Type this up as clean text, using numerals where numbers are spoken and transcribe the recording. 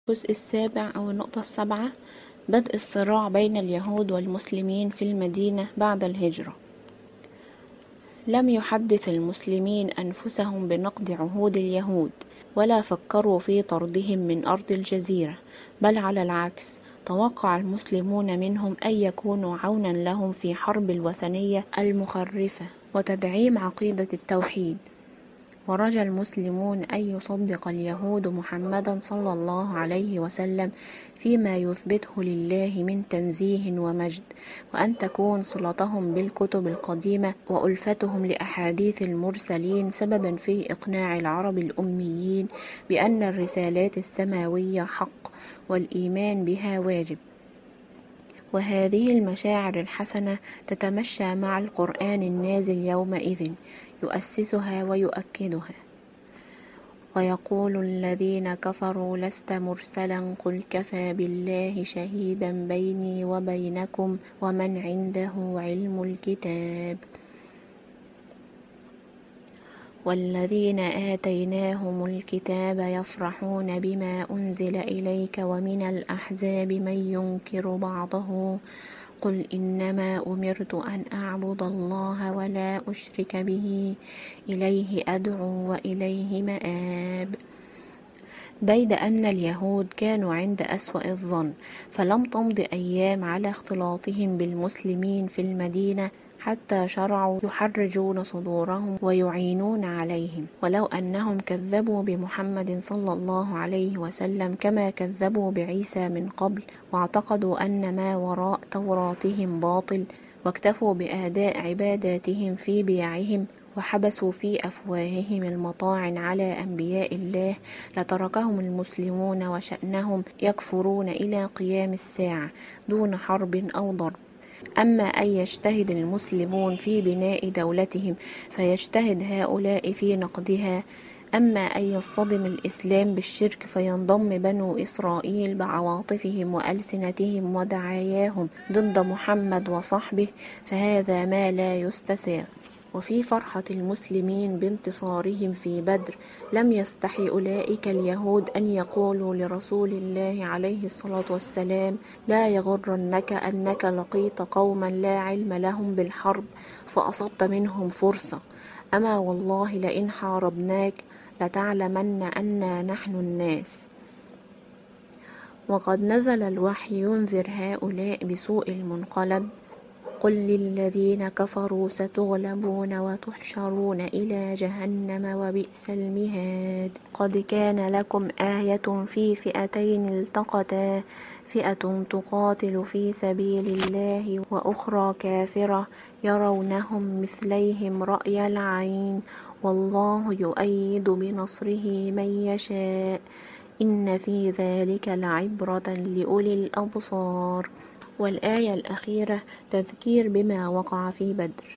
الجزء السابع أو النقطة السابعة: بدء الصراع بين اليهود والمسلمين في المدينة بعد الهجرة. لم يحدث المسلمين أنفسهم بنقض عهود اليهود، ولا فكروا في طردهم من أرض الجزيرة، بل على العكس، توقع المسلمون منهم أن يكونوا عونا لهم في حرب الوثنية المخرفة وتدعيم عقيدة التوحيد. ورجى المسلمون أن يصدق اليهود محمدا صلى الله عليه وسلم فيما يثبته لله من تنزيه ومجد، وأن تكون صلتهم بالكتب القديمة وألفتهم لأحاديث المرسلين سببا في إقناع العرب الأميين بأن الرسالات السماوية حق والإيمان بها واجب. وهذه المشاعر الحسنة تتمشى مع القرآن النازل يومئذ يؤسسها ويؤكدها. ويقول الذين كفروا: لست مرسلا، قل كفى بالله شهيدا بيني وبينكم ومن عنده علم الكتاب. والذين آتيناهم الكتاب يفرحون بما أنزل إليك ومن الأحزاب من ينكر بعضه، قل إنما أمرت أن أعبد الله ولا أشرك به، إليه أدعو وإليه مآب. بيد أن اليهود كانوا عند أسوأ الظن، فلم تمض أيام على اختلاطهم بالمسلمين في المدينة حتى شرعوا يحرجون صدورهم ويعينون عليهم، ولو أنهم كذبوا بمحمد صلى الله عليه وسلم كما كذبوا بعيسى من قبل، واعتقدوا أن ما وراء توراتهم باطل، واكتفوا بأداء عباداتهم في بيعهم، وحبسوا في أفواههم المطاعن على أنبياء الله، لتركهم المسلمون وشأنهم يكفرون إلى قيام الساعة دون حرب أو ضرب. أما أن يجتهد المسلمون في بناء دولتهم فيجتهد هؤلاء في نقضها، أما أن يصطدم الإسلام بالشرك فينضم بنو إسرائيل بعواطفهم وألسنتهم ودعاياهم ضد محمد وصحبه، فهذا ما لا يستساغ. وفي فرحة المسلمين بانتصارهم في بدر لم يستحي أولئك اليهود أن يقولوا لرسول الله عليه الصلاة والسلام: لا يغرنك أنك لقيت قوما لا علم لهم بالحرب فأصبت منهم فرصة، أما والله لئن حاربناك لتعلمن أنا نحن الناس. وقد نزل الوحي ينذر هؤلاء بسوء المنقلب: قل للذين كفروا ستغلبون وتحشرون إلى جهنم وبئس المهاد. قد كان لكم آية في فئتين التقتا، فئة تقاتل في سبيل الله وأخرى كافرة يرونهم مثليهم رأي العين، والله يؤيد بنصره من يشاء، إن في ذلك لعبرة لأولي الأبصار. والآية الأخيرة تذكير بما وقع في بدر.